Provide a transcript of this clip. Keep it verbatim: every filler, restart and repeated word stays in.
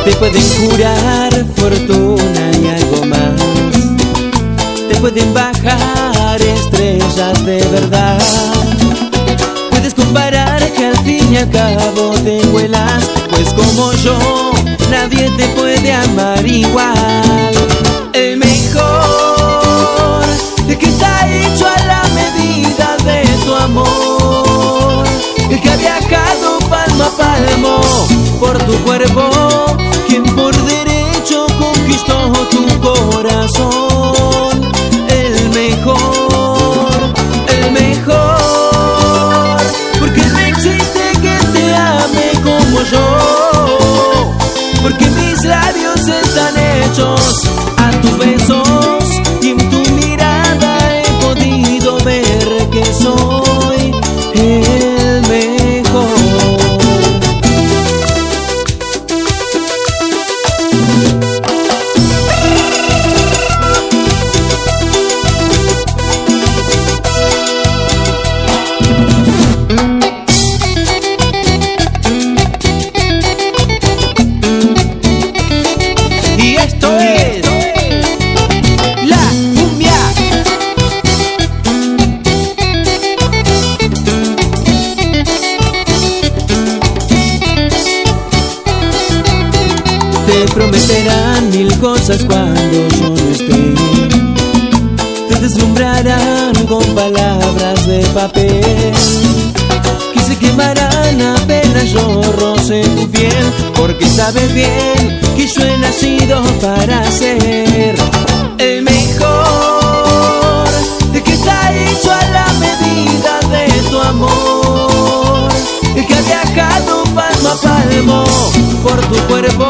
Te pueden jurar fortuna y algo más, te pueden bajar estrellas de verdad. Puedes comparar que al fin y al cabo te vuelas, pues como yo nadie te puede amar igual. El mejor, el que está hecho a la medida de tu amor, el que ha viajado palmo a palmo por tu cuerpo, quien por derecho conquistó tu corazón. El mejor, el mejor, porque no existe que te ame como yo, porque mis labios están hechos a tus besos y en tu mirada he podido ver que soy el mejor. Y esto es la cumbia. Te prometerán mil cosas cuando yo no esté, te deslumbrarán con palabras de papel, que se quemarán apenas yo roce tu piel, porque sabes bien que yo he nacido para ser el mejor, el que está hecho a la medida de tu amor, el que ha viajado palmo a palmo por tu cuerpo,